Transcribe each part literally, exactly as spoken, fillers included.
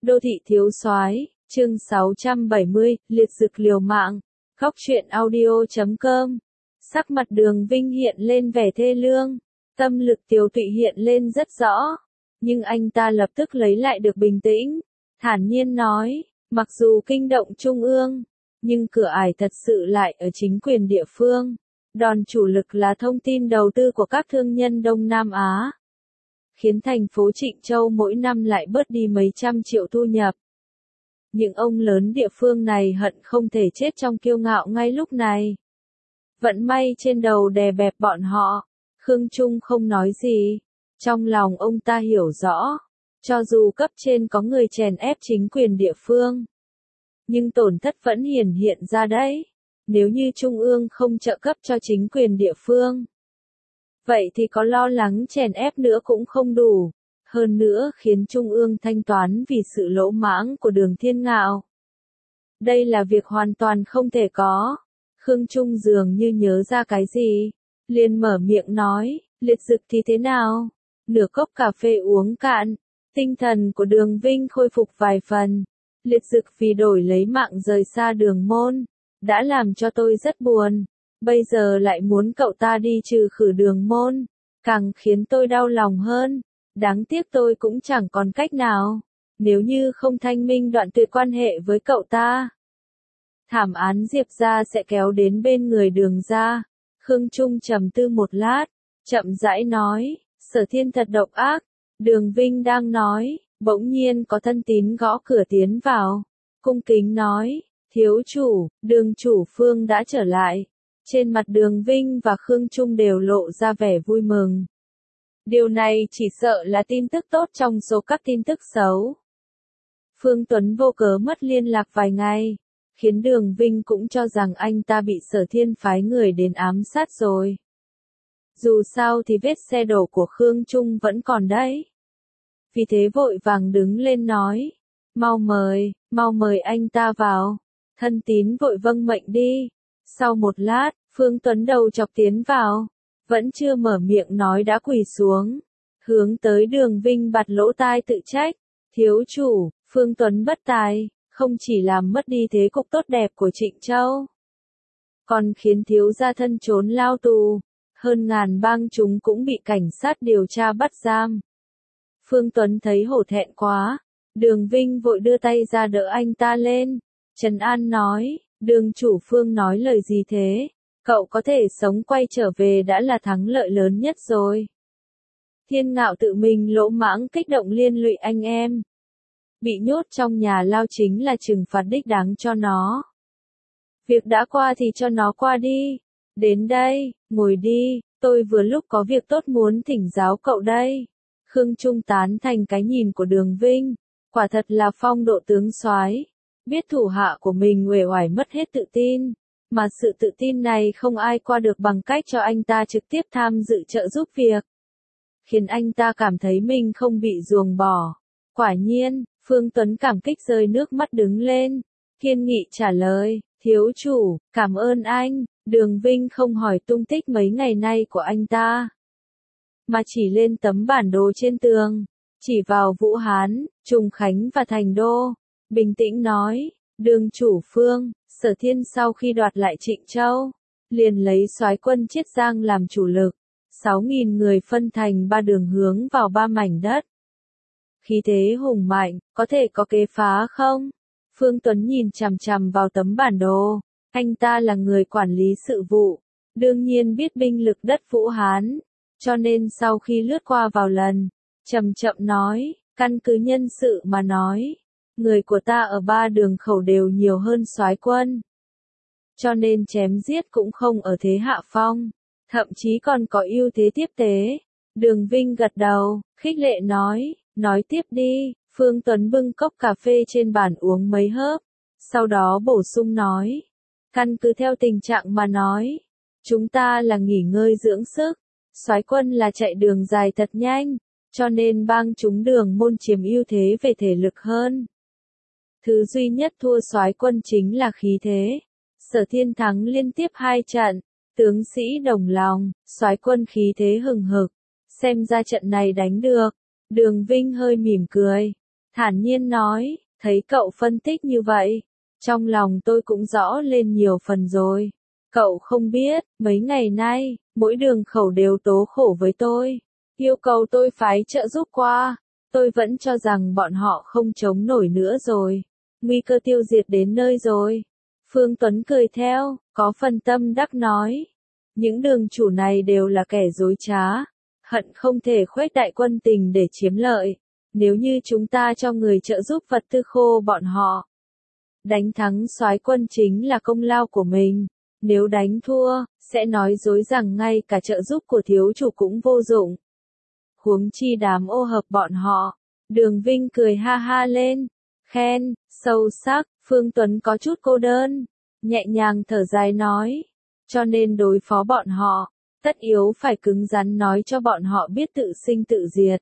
Đô thị thiếu soái, chương sáu trăm bảy mươi, liệt dực liều mạng. Góc truyện audio chấm com. Sắc mặt Đường Vinh hiện lên vẻ thê lương, tâm lực Tiếu Tụy hiện lên rất rõ, nhưng anh ta lập tức lấy lại được bình tĩnh, thản nhiên nói, mặc dù kinh động trung ương, nhưng cửa ải thật sự lại ở chính quyền địa phương. Đòn chủ lực là thông tin đầu tư của các thương nhân Đông Nam Á, khiến thành phố Trịnh Châu mỗi năm lại bớt đi mấy trăm triệu thu nhập. Những ông lớn địa phương này hận không thể chết trong kiêu ngạo ngay lúc này. Vận may trên đầu đè bẹp bọn họ. Khương Trung không nói gì. Trong lòng ông ta hiểu rõ, cho dù cấp trên có người chèn ép chính quyền địa phương, nhưng tổn thất vẫn hiển hiện ra đấy. Nếu như Trung ương không trợ cấp cho chính quyền địa phương, vậy thì có lo lắng chèn ép nữa cũng không đủ. Hơn nữa khiến Trung ương thanh toán vì sự lỗ mãng của Đường Thiên Ngạo. Đây là việc hoàn toàn không thể có. Khương Trung dường như nhớ ra cái gì, liền mở miệng nói, liệt dực thì thế nào? Nửa cốc cà phê uống cạn, tinh thần của Đường Vinh khôi phục vài phần. Liệt dực vì đổi lấy mạng rời xa Đường môn, đã làm cho tôi rất buồn. Bây giờ lại muốn cậu ta đi trừ khử Đường môn, càng khiến tôi đau lòng hơn. Đáng tiếc tôi cũng chẳng còn cách nào, nếu như không thanh minh đoạn tuyệt quan hệ với cậu ta, thảm án Diệp gia sẽ kéo đến bên người Đường gia. Khương Trung trầm tư một lát, chậm rãi nói, Sở Thiên thật độc ác. Đường Vinh đang nói, bỗng nhiên có thân tín gõ cửa tiến vào, cung kính nói, thiếu chủ, Đường chủ Phương đã trở lại. Trên mặt Đường Vinh và Khương Trung đều lộ ra vẻ vui mừng. Điều này chỉ sợ là tin tức tốt trong số các tin tức xấu. Phương Tuấn vô cớ mất liên lạc vài ngày, khiến Đường Vinh cũng cho rằng anh ta bị Sở Thiên phái người đến ám sát rồi. Dù sao thì vết xe đổ của Khương Trung vẫn còn đấy. Vì thế vội vàng đứng lên nói, mau mời, mau mời anh ta vào. Thân tín vội vâng mệnh đi. Sau một lát, Phương Tuấn đầu chọc tiến vào. Vẫn chưa mở miệng nói đã quỳ xuống, hướng tới Đường Vinh bạt lỗ tai tự trách, thiếu chủ, Phương Tuấn bất tài, không chỉ làm mất đi thế cục tốt đẹp của Trịnh Châu, còn khiến thiếu gia thân trốn lao tù, hơn ngàn bang chúng cũng bị cảnh sát điều tra bắt giam. Phương Tuấn thấy hổ thẹn quá, Đường Vinh vội đưa tay ra đỡ anh ta lên, trấn an nói, Đường chủ Phương nói lời gì thế? Cậu có thể sống quay trở về đã là thắng lợi lớn nhất rồi. Thiên Ngạo tự mình lỗ mãng kích động liên lụy anh em. Bị nhốt trong nhà lao chính là trừng phạt đích đáng cho nó. Việc đã qua thì cho nó qua đi. Đến đây, ngồi đi, tôi vừa lúc có việc tốt muốn thỉnh giáo cậu đây. Khương Trung tán thành cái nhìn của Đường Vinh. Quả thật là phong độ tướng soái, biết thủ hạ của mình uể oải mất hết tự tin. Mà sự tự tin này không ai qua được bằng cách cho anh ta trực tiếp tham dự trợ giúp việc, khiến anh ta cảm thấy mình không bị ruồng bỏ. Quả nhiên, Phương Tuấn cảm kích rơi nước mắt đứng lên, kiên nghị trả lời, thiếu chủ, cảm ơn anh. Đường Vinh không hỏi tung tích mấy ngày nay của anh ta, mà chỉ lên tấm bản đồ trên tường, chỉ vào Vũ Hán, Trùng Khánh và Thành Đô, bình tĩnh nói, Đường chủ Phương, Sở Thiên sau khi đoạt lại Trịnh Châu, liền lấy soái quân Chiết Giang làm chủ lực, sáu nghìn người phân thành ba đường hướng vào ba mảnh đất. Khí thế hùng mạnh, có thể có kế phá không? Phương Tuấn nhìn chằm chằm vào tấm bản đồ, anh ta là người quản lý sự vụ, đương nhiên biết binh lực đất Vũ Hán, cho nên sau khi lướt qua vào lần, chậm chậm nói, căn cứ nhân sự mà nói, người của ta ở ba đường khẩu đều nhiều hơn soái quân, cho nên chém giết cũng không ở thế hạ phong, thậm chí còn có ưu thế tiếp tế. Đường Vinh gật đầu, khích lệ nói, nói tiếp đi. Phương Tuấn bưng cốc cà phê trên bàn uống mấy hớp, sau đó bổ sung nói, căn cứ theo tình trạng mà nói, chúng ta là nghỉ ngơi dưỡng sức, soái quân là chạy đường dài thật nhanh, cho nên bang chúng Đường môn chiếm ưu thế về thể lực hơn. Thứ duy nhất thua soái quân chính là khí thế. Sở Thiên thắng liên tiếp hai trận, tướng sĩ đồng lòng, soái quân khí thế hừng hực, xem ra trận này đánh được. Đường Vinh hơi mỉm cười, thản nhiên nói, thấy cậu phân tích như vậy, trong lòng tôi cũng rõ lên nhiều phần rồi. Cậu không biết, mấy ngày nay, mỗi đường khẩu đều tố khổ với tôi, yêu cầu tôi phái trợ giúp qua. Tôi vẫn cho rằng bọn họ không chống nổi nữa rồi, nguy cơ tiêu diệt đến nơi rồi. Phương Tuấn cười theo, có phần tâm đắc nói, những đường chủ này đều là kẻ dối trá, hận không thể khuếch đại quân tình để chiếm lợi. Nếu như chúng ta cho người trợ giúp vật tư khô bọn họ, đánh thắng soái quân chính là công lao của mình. Nếu đánh thua, sẽ nói dối rằng ngay cả trợ giúp của thiếu chủ cũng vô dụng. Huống chi đám ô hợp bọn họ. Đường Vinh cười ha ha lên, khen, sâu sắc. Phương Tuấn có chút cô đơn, nhẹ nhàng thở dài nói, cho nên đối phó bọn họ, tất yếu phải cứng rắn nói cho bọn họ biết tự sinh tự diệt.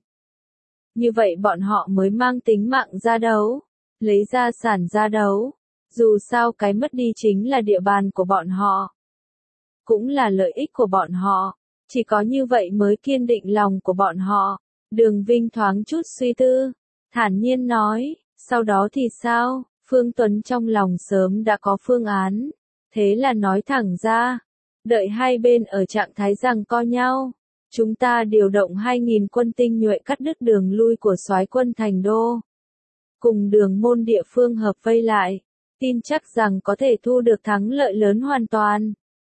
Như vậy bọn họ mới mang tính mạng ra đấu, lấy gia sản ra đấu. Dù sao cái mất đi chính là địa bàn của bọn họ, cũng là lợi ích của bọn họ, chỉ có như vậy mới kiên định lòng của bọn họ. Đường Vinh thoáng chút suy tư, thản nhiên nói, sau đó thì sao? Phương Tuấn trong lòng sớm đã có phương án, thế là nói thẳng ra, đợi hai bên ở trạng thái giằng co nhau, chúng ta điều động hai nghìn quân tinh nhuệ cắt đứt đường lui của soái quân thành đô, cùng đường môn địa phương hợp vây lại, tin chắc rằng có thể thu được thắng lợi lớn hoàn toàn.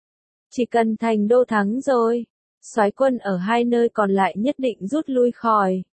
Chỉ cần thành đô thắng rồi, soái quân ở hai nơi còn lại nhất định rút lui khỏi.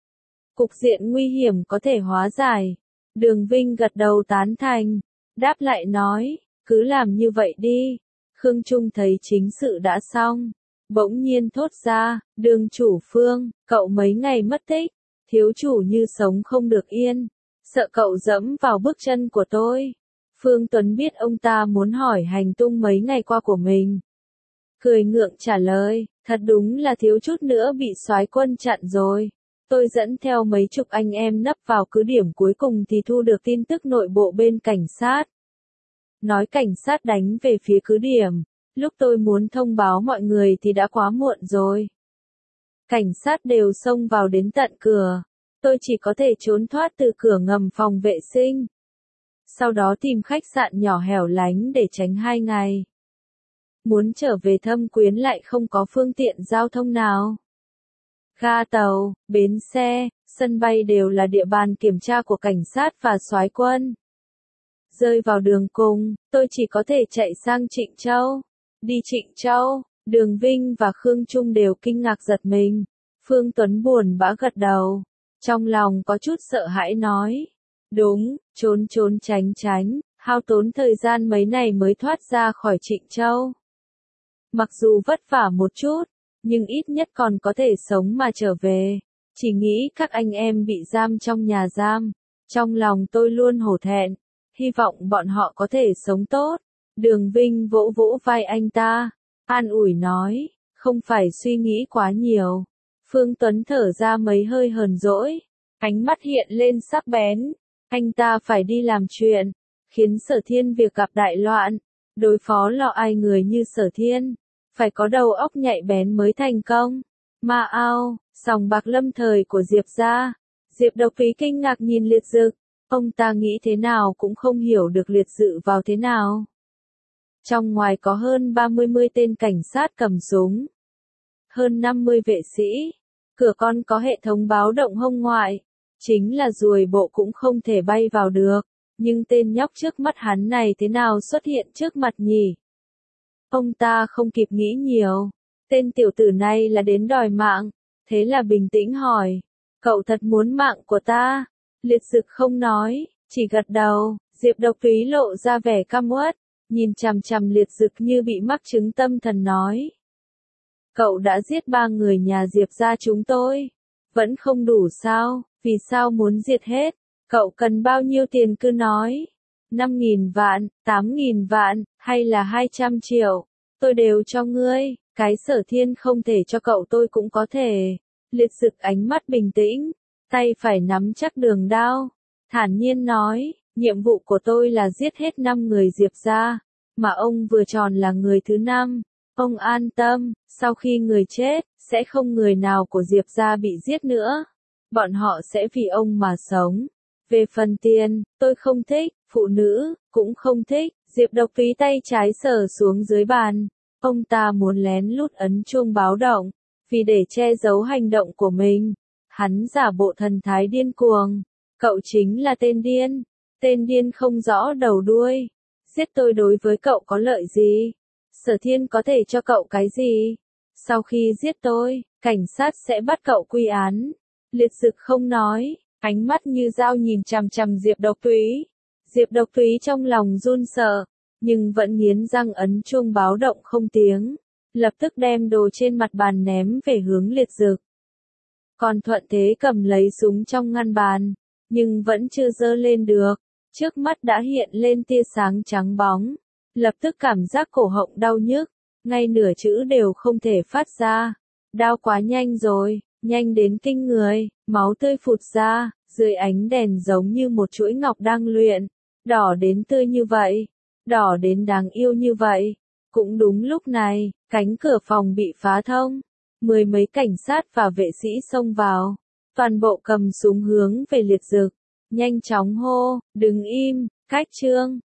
Cục diện nguy hiểm có thể hóa giải. Đường Vinh gật đầu tán thành, đáp lại nói, cứ làm như vậy đi. Khương Trung thấy chính sự đã xong, bỗng nhiên thốt ra, đường chủ Phương, cậu mấy ngày mất tích, thiếu chủ như sống không được yên, sợ cậu dẫm vào bước chân của tôi. Phương Tuấn biết ông ta muốn hỏi hành tung mấy ngày qua của mình. Cười ngượng trả lời, thật đúng là thiếu chút nữa bị soái quân chặn rồi. Tôi dẫn theo mấy chục anh em nấp vào cứ điểm cuối cùng thì thu được tin tức nội bộ bên cảnh sát. Nói cảnh sát đánh về phía cứ điểm, lúc tôi muốn thông báo mọi người thì đã quá muộn rồi. Cảnh sát đều xông vào đến tận cửa, tôi chỉ có thể trốn thoát từ cửa ngầm phòng vệ sinh. Sau đó tìm khách sạn nhỏ hẻo lánh để tránh hai ngày. Muốn trở về Thâm Quyến lại không có phương tiện giao thông nào. Ga tàu, bến xe, sân bay đều là địa bàn kiểm tra của cảnh sát và soái quân. Rơi vào đường cùng, tôi chỉ có thể chạy sang Trịnh Châu. Đi Trịnh Châu, Đường Vinh và Khương Trung đều kinh ngạc giật mình. Phương Tuấn buồn bã gật đầu, trong lòng có chút sợ hãi nói. Đúng, trốn trốn tránh tránh, hao tốn thời gian mấy ngày mới thoát ra khỏi Trịnh Châu. Mặc dù vất vả một chút, nhưng ít nhất còn có thể sống mà trở về. Chỉ nghĩ các anh em bị giam trong nhà giam. Trong lòng tôi luôn hổ thẹn, hy vọng bọn họ có thể sống tốt. Đường Vinh vỗ vỗ vai anh ta, an ủi nói, không phải suy nghĩ quá nhiều. Phương Tuấn thở ra mấy hơi hờn dỗi, ánh mắt hiện lên sắc bén. Anh ta phải đi làm chuyện, khiến Sở Thiên việc gặp đại loạn. Đối phó lọ ai người như Sở Thiên, phải có đầu óc nhạy bén mới thành công. Ma ao, sòng bạc lâm thời của Diệp gia. Diệp Độc Phí kinh ngạc nhìn Liệt Dực, ông ta nghĩ thế nào cũng không hiểu được Liệt Dự vào thế nào. Trong ngoài có hơn ba mươi mươi tên cảnh sát cầm súng, hơn năm mươi vệ sĩ, cửa con có hệ thống báo động hông ngoại, chính là ruồi bộ cũng không thể bay vào được, nhưng tên nhóc trước mắt hắn này thế nào xuất hiện trước mặt nhỉ? Ông ta không kịp nghĩ nhiều, tên tiểu tử này là đến đòi mạng, thế là bình tĩnh hỏi, cậu thật muốn mạng của ta? Liệt Dực không nói, chỉ gật đầu. Diệp Độc Phí lộ ra vẻ căm uất, nhìn chằm chằm Liệt Dực như bị mắc chứng tâm thần nói. Cậu đã giết ba người nhà Diệp gia chúng tôi, vẫn không đủ sao, vì sao muốn diệt hết? Cậu cần bao nhiêu tiền cứ nói, năm nghìn vạn, tám nghìn vạn, hay là hai trăm triệu, tôi đều cho ngươi, cái Sở Thiên không thể cho cậu tôi cũng có thể. Liệt Dực ánh mắt bình tĩnh, tay phải nắm chắc đường đao, thản nhiên nói, nhiệm vụ của tôi là giết hết năm người Diệp gia, mà ông vừa tròn là người thứ năm. Ông an tâm, sau khi người chết, sẽ không người nào của Diệp gia bị giết nữa. Bọn họ sẽ vì ông mà sống. Về phần tiền, tôi không thích, phụ nữ, cũng không thích. Diệp Độc Túy tay trái sờ xuống dưới bàn. Ông ta muốn lén lút ấn chuông báo động, vì để che giấu hành động của mình. Hắn giả bộ thần thái điên cuồng. Cậu chính là tên điên. Tên điên không rõ đầu đuôi. Giết tôi đối với cậu có lợi gì? Sở Thiên có thể cho cậu cái gì? Sau khi giết tôi, cảnh sát sẽ bắt cậu quy án. Liệt Dực không nói, ánh mắt như dao nhìn chằm chằm Diệp Độc Túy. Diệp Độc Túy trong lòng run sợ, nhưng vẫn nghiến răng ấn chuông báo động không tiếng, lập tức đem đồ trên mặt bàn ném về hướng Liệt Dực. Còn Thuận Thế cầm lấy súng trong ngăn bàn, nhưng vẫn chưa giơ lên được, trước mắt đã hiện lên tia sáng trắng bóng, lập tức cảm giác cổ họng đau nhức, ngay nửa chữ đều không thể phát ra. Đau quá nhanh rồi, nhanh đến kinh người, máu tươi phụt ra, dưới ánh đèn giống như một chuỗi ngọc đang luyện, đỏ đến tươi như vậy, đỏ đến đáng yêu như vậy. Cũng đúng lúc này, cánh cửa phòng bị phá thông, mười mấy cảnh sát và vệ sĩ xông vào, toàn bộ cầm súng hướng về Liệt Dực, nhanh chóng hô, đừng im, Cách Trương,